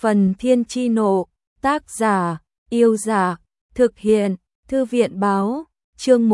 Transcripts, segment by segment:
Phần Thiên Chi Nộ, tác giả, Yêu Dạ, thực hiện, Thư viện Báo, chương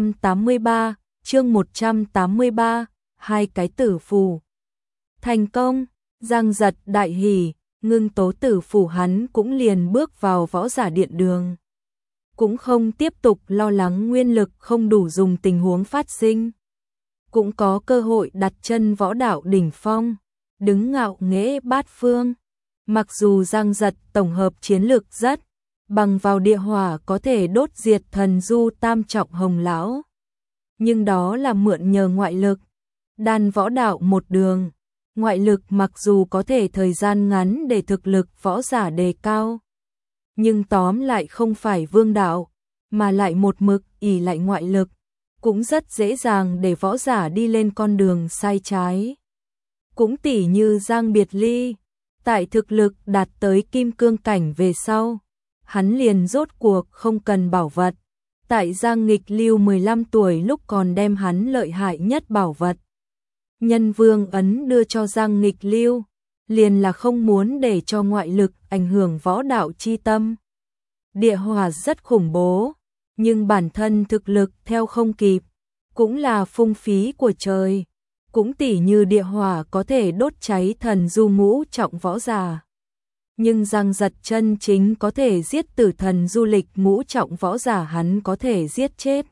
183, hai cái tử phù. Thành công, Giang Giật đại hỉ, Ngưng Tố tử phù hắn cũng liền bước vào võ giả điện đường. Cũng không tiếp tục lo lắng nguyên lực không đủ dùng tình huống phát sinh. Cũng có cơ hội đặt chân võ đạo đỉnh phong, đứng ngạo nghễ bát phương. Mặc dù Giang Giật tổng hợp chiến lược rất, bằng vào địa hỏa có thể đốt diệt thần du tam trọng hồng lão. Nhưng đó là mượn nhờ ngoại lực, đan võ đạo một đường. Ngoại lực mặc dù có thể thời gian ngắn để thực lực võ giả đề cao, nhưng tóm lại không phải vương đạo, mà lại một mực ỷ lại ngoại lực, cũng rất dễ dàng để võ giả đi lên con đường sai trái. Cũng tỉ như Giang Biệt Ly, tại thực lực đạt tới kim cương cảnh về sau, hắn liền rốt cuộc không cần bảo vật. Tại Giang Nghịch Lưu 15 tuổi lúc còn đem hắn lợi hại nhất bảo vật Nhân Vương ấn đưa cho Giang Nghịch Lưu, liền là không muốn để cho ngoại lực ảnh hưởng võ đạo chi tâm. Địa hỏa rất khủng bố, nhưng bản thân thực lực theo không kịp, cũng là phung phí của trời. Cũng tỉ như địa hỏa có thể đốt cháy thần du ngũ trọng võ giả. Nhưng Giang Giật chân chính có thể giết tử thần du lịch ngũ trọng võ giả hắn có thể giết chết.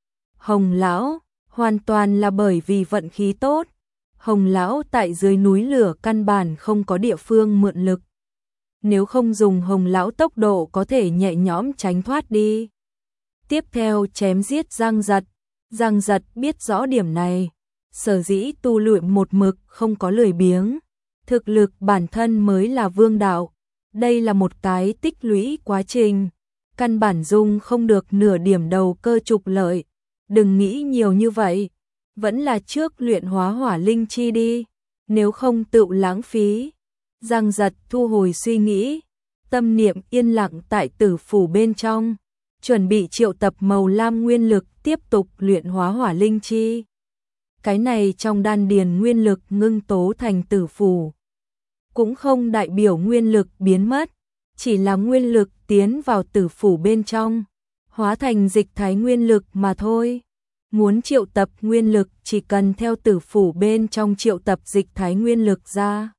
Hồng lão hoàn toàn là bởi vì vận khí tốt. Hồng lão tại dưới núi lửa căn bản không có địa phương mượn lực. Nếu không dùng Hồng lão tốc độ có thể nhẹ nhõm tránh thoát đi. Tiếp theo chém giết Giang Giật. Giang Giật biết rõ điểm này, sở dĩ tu luyện một mực không có lười biếng. Thực lực bản thân mới là vương đạo. Đây là một cái tích lũy quá trình, căn bản dung không được nửa điểm đầu cơ trục lợi. Đừng nghĩ nhiều như vậy, vẫn là trước luyện hóa hỏa linh chi đi, nếu không tự lãng phí. Giang Giật thu hồi suy nghĩ, tâm niệm yên lặng tại tử phủ bên trong, chuẩn bị triệu tập màu lam nguyên lực tiếp tục luyện hóa hỏa linh chi. Cái này trong đan điền nguyên lực ngưng tố thành tử phủ, cũng không đại biểu nguyên lực biến mất, chỉ là nguyên lực tiến vào tử phủ bên trong, hóa thành dịch thái nguyên lực mà thôi. Muốn triệu tập nguyên lực chỉ cần theo tử phủ bên trong triệu tập dịch thái nguyên lực ra.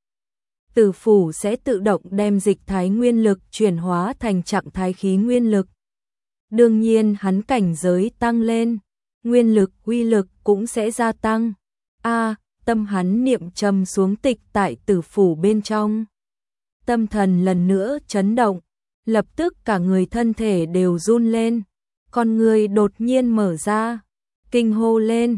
Tử phủ sẽ tự động đem dịch thái nguyên lực chuyển hóa thành trạng thái khí nguyên lực. Đương nhiên hắn cảnh giới tăng lên, nguyên lực uy lực cũng sẽ gia tăng. Tâm hắn niệm trầm xuống tịch tại tử phủ bên trong. Tâm thần lần nữa chấn động, lập tức cả người thân thể đều run lên, con người đột nhiên mở ra, kinh hô lên,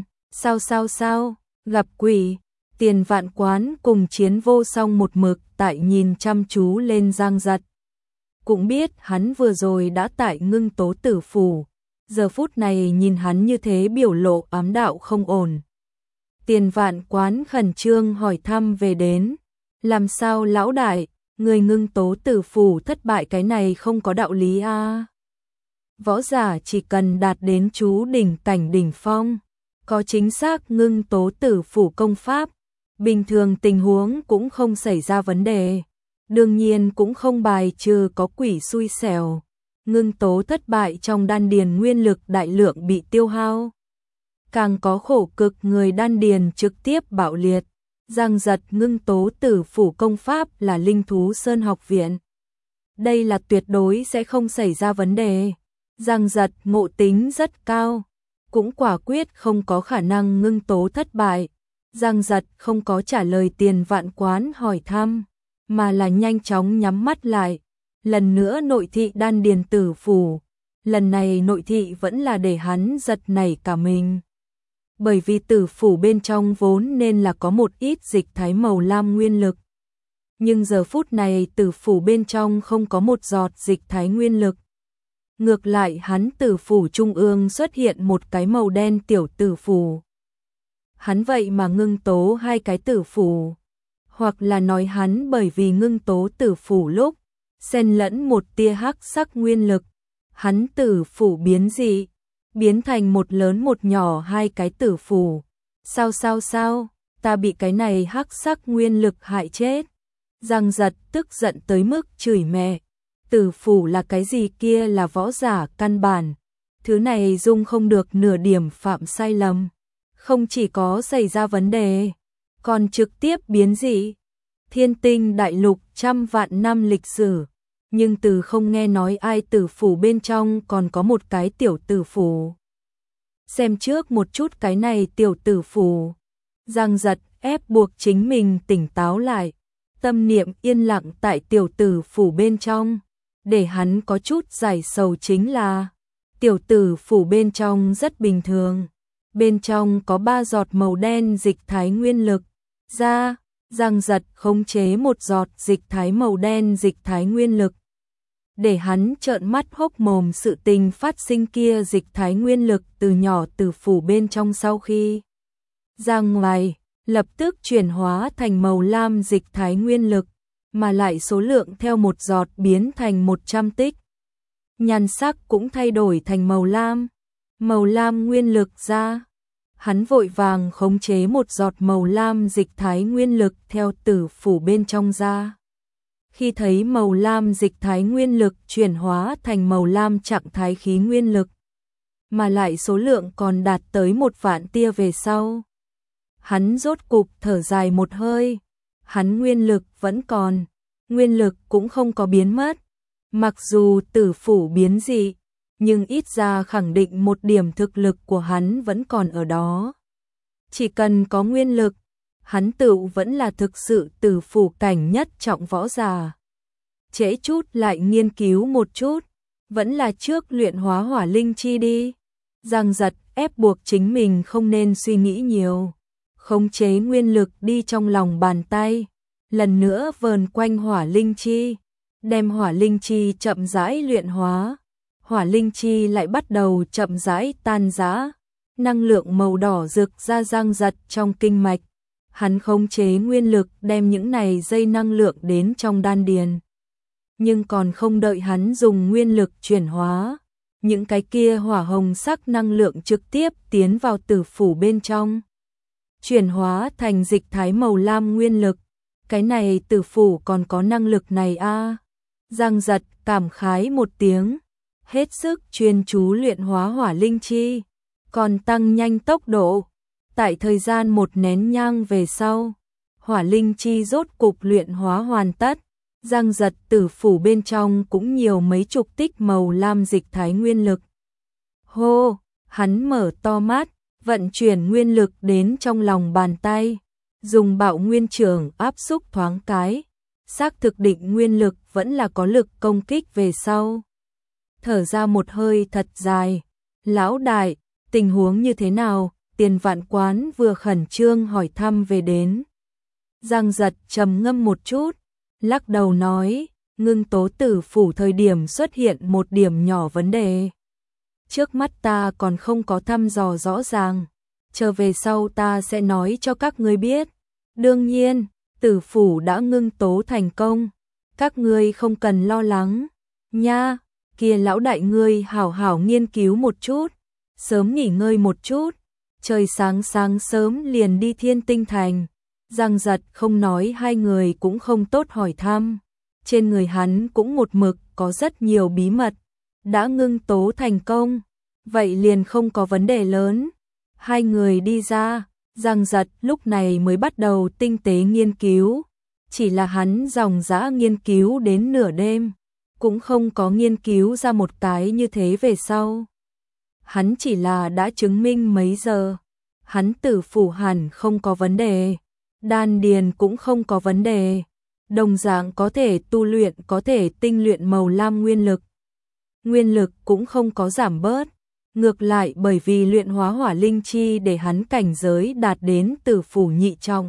sao, gặp quỷ. Tiền Vạn Quán cùng Chiến Vô Song một mực tại nhìn chăm chú lên Giang Giật. Cũng biết hắn vừa rồi đã tại ngưng tố tử phủ, giờ phút này nhìn hắn như thế biểu lộ ám đạo không ổn. Tiền Vạn Quán khẩn trương hỏi thăm về đến, làm sao lão đại, người ngưng tố tử phủ thất bại cái này không có đạo lý a. Võ giả chỉ cần đạt đến chú đỉnh cảnh đỉnh phong, có chính xác ngưng tố tử phủ công pháp, bình thường tình huống cũng không xảy ra vấn đề. Đương nhiên cũng không bài trừ có quỷ xui xẻo, ngưng tố thất bại trong đan điền nguyên lực đại lượng bị tiêu hao. Càng có khổ cực người đan điền trực tiếp bạo liệt. Giang Giật ngưng tố tử phủ công pháp là Linh Thú Sơn học viện. Đây là tuyệt đối sẽ không xảy ra vấn đề. Giang Giật ngộ tính rất cao, cũng quả quyết không có khả năng ngưng tố thất bại. Giang Giật không có trả lời Tiền Vạn Quán hỏi thăm, mà là nhanh chóng nhắm mắt lại, lần nữa nội thị đan điền tử phủ. Lần này nội thị vẫn là để hắn giật nảy cả mình. Bởi vì tử phủ bên trong vốn nên là có một ít dịch thái màu lam nguyên lực. Nhưng giờ phút này tử phủ bên trong không có một giọt dịch thái nguyên lực. Ngược lại hắn tử phủ trung ương xuất hiện một cái màu đen tiểu tử phủ. Hắn vậy mà ngưng tố hai cái tử phủ. Hoặc là nói hắn bởi vì ngưng tố tử phủ lúc, xen lẫn một tia hắc sắc nguyên lực. Hắn tử phủ biến dị, biến thành một lớn một nhỏ hai cái tử phủ. Sao, ta bị cái này hắc sắc nguyên lực hại chết. Giang Giật tức giận tới mức chửi mẹ. Tử phủ là cái gì kia là võ giả căn bản. Thứ này dung không được nửa điểm phạm sai lầm. Không chỉ có xảy ra vấn đề, còn trực tiếp biến dị. Thiên Tinh đại lục trăm vạn năm lịch sử, nhưng từ không nghe nói ai tử phủ bên trong còn có một cái tiểu tử phủ. Xem trước một chút cái này tiểu tử phủ. Giang Giật ép buộc chính mình tỉnh táo lại, tâm niệm yên lặng tại tiểu tử phủ bên trong, để hắn có chút giải sầu chính là tiểu tử phủ bên trong rất bình thường. Bên trong có 3 giọt màu đen dịch thái nguyên lực. Ra, Giang Giật khống chế một giọt dịch thái màu đen dịch thái nguyên lực. Để hắn trợn mắt hốc mồm sự tình phát sinh kia dịch thái nguyên lực từ nhỏ tử phủ bên trong sau khi ra ngoài, lập tức chuyển hóa thành màu lam dịch thái nguyên lực, mà lại số lượng theo một giọt biến thành 100 tích. Nhan sắc cũng thay đổi thành màu lam nguyên lực ra. Hắn vội vàng khống chế một giọt màu lam dịch thái nguyên lực theo tử phủ bên trong ra. Khi thấy màu lam dịch thái nguyên lực chuyển hóa thành màu lam trạng thái khí nguyên lực, mà lại số lượng còn đạt tới 1 vạn tia về sau, hắn rốt cục thở dài một hơi. Hắn nguyên lực vẫn còn, nguyên lực cũng không có biến mất. Mặc dù tử phủ biến dị, nhưng ít ra khẳng định một điểm thực lực của hắn vẫn còn ở đó. Chỉ cần có nguyên lực, hắn tự vẫn là thực sự tử phủ cảnh nhất trọng võ giả. Trễ chút lại nghiên cứu một chút, vẫn là trước luyện hóa hỏa linh chi đi. Giang Giật ép buộc chính mình không nên suy nghĩ nhiều, khống chế nguyên lực đi trong lòng bàn tay, lần nữa vờn quanh hỏa linh chi, đem hỏa linh chi chậm rãi luyện hóa. Hỏa linh chi lại bắt đầu chậm rãi tan rã, năng lượng màu đỏ rực ra Giang Giật trong kinh mạch. Hắn khống chế nguyên lực đem những này dây năng lượng đến trong đan điền. Nhưng còn không đợi hắn dùng nguyên lực chuyển hóa, những cái kia hỏa hồng sắc năng lượng trực tiếp tiến vào tử phủ bên trong, chuyển hóa thành dịch thái màu lam nguyên lực. Cái này tử phủ còn có năng lực này a. Giang Giật cảm khái một tiếng, hết sức chuyên chú luyện hóa hỏa linh chi, còn tăng nhanh tốc độ. Tại thời gian 1 nén nhang về sau, hỏa linh chi rốt cục luyện hóa hoàn tất. Giang Giật tử phủ bên trong cũng nhiều mấy chục tích màu lam dịch thái nguyên lực. Hô, hắn mở to mắt, vận chuyển nguyên lực đến trong lòng bàn tay, dùng bạo nguyên trưởng áp xúc thoáng cái, xác thực định nguyên lực vẫn là có lực công kích về sau. Thở ra một hơi thật dài. Lão đại, tình huống như thế nào? Tiền Vạn Quán vừa khẩn trương hỏi thăm về đến. Giang Giật trầm ngâm một chút, lắc đầu nói, ngưng tố tử phủ thời điểm xuất hiện một điểm nhỏ vấn đề. Trước mắt ta còn không có thăm dò rõ ràng, chờ về sau ta sẽ nói cho các ngươi biết. Đương nhiên, tử phủ đã ngưng tố thành công, các ngươi không cần lo lắng nha. Kia lão đại ngươi hảo hảo nghiên cứu một chút, sớm nghỉ ngơi một chút, trời sáng sớm liền đi Thiên Tinh Thành. Giang Giật không nói hai người cũng không tốt hỏi thăm, trên người hắn cũng một mực có rất nhiều bí mật, đã ngưng tố thành công, vậy liền không có vấn đề lớn. Hai người đi ra, Giang Giật lúc này mới bắt đầu tinh tế nghiên cứu, chỉ là hắn dòng dã nghiên cứu đến nửa đêm, cũng không có nghiên cứu ra một cái như thế về sau. Hắn chỉ là đã chứng minh mấy giờ, hắn tử phủ hẳn không có vấn đề, đan điền cũng không có vấn đề, đồng dạng có thể tu luyện, có thể tinh luyện màu lam nguyên lực. Nguyên lực cũng không có giảm bớt, ngược lại bởi vì luyện hóa hỏa linh chi để hắn cảnh giới đạt đến tử phủ nhị trọng.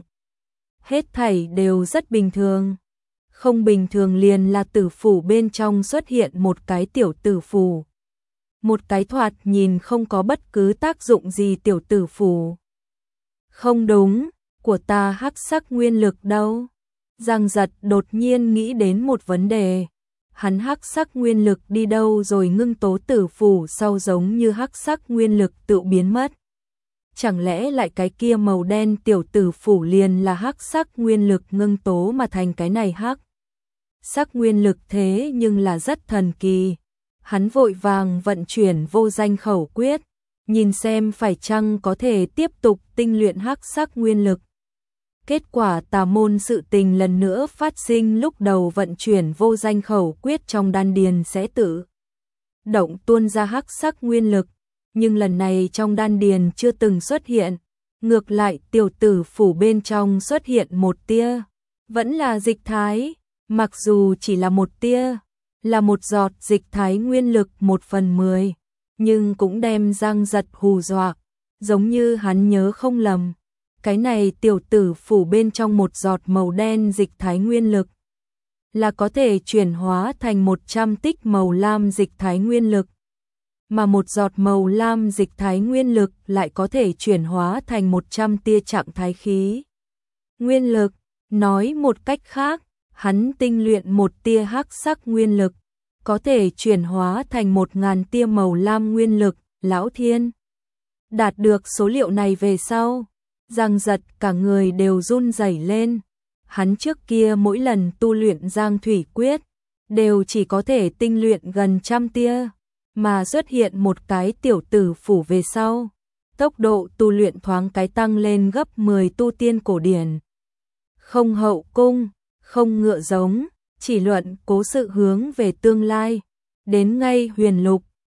Hết thảy đều rất bình thường. Không bình thường liền là tử phủ bên trong xuất hiện một cái tiểu tử phủ. Một cái thoạt nhìn không có bất cứ tác dụng gì tiểu tử phủ. Không đúng, của ta hắc sắc nguyên lực đâu? Giang Giật đột nhiên nghĩ đến một vấn đề. Hắn hắc sắc nguyên lực đi đâu rồi? Ngưng tố tử phủ sau giống như hắc sắc nguyên lực tự biến mất. chẳng lẽ lại cái kia màu đen tiểu tử phủ liền là hắc sắc nguyên lực ngưng tố mà thành cái này hắc sắc nguyên lực, thế nhưng là rất thần kỳ. Hắn vội vàng vận chuyển vô danh khẩu quyết, nhìn xem phải chăng có thể tiếp tục tinh luyện hắc sắc nguyên lực. Kết quả tà môn sự tình lần nữa phát sinh, lúc đầu vận chuyển vô danh khẩu quyết trong đan điền sẽ tự động tuôn ra hắc sắc nguyên lực, nhưng lần này trong đan điền chưa từng xuất hiện, ngược lại tiểu tử phủ bên trong xuất hiện một tia, vẫn là dịch thái, mặc dù chỉ là một tia, là một giọt dịch thái nguyên lực 1/10, nhưng cũng đem Giang Giật hù dọa, giống như hắn nhớ không lầm. Cái này tiểu tử phủ bên trong một giọt màu đen dịch thái nguyên lực là có thể chuyển hóa thành 100 tích màu lam dịch thái nguyên lực, mà một giọt màu lam dịch thái nguyên lực lại có thể chuyển hóa thành 100 tia trạng thái khí nguyên lực. Nói một cách khác, hắn tinh luyện một tia hắc sắc nguyên lực, có thể chuyển hóa thành 1000 tia màu lam nguyên lực. Lão Thiên đạt được số liệu này về sau, Giang Giật cả người đều run rẩy lên. Hắn trước kia mỗi lần tu luyện Giang Thủy Quyết đều chỉ có thể tinh luyện gần 100 tia, mà xuất hiện một cái tiểu tử phủ về sau, tốc độ tu luyện thoáng cái tăng lên gấp 10. Tu tiên cổ điển, không hậu cung, không ngựa giống, chỉ luận cố sự hướng về tương lai, đến ngay huyền lục,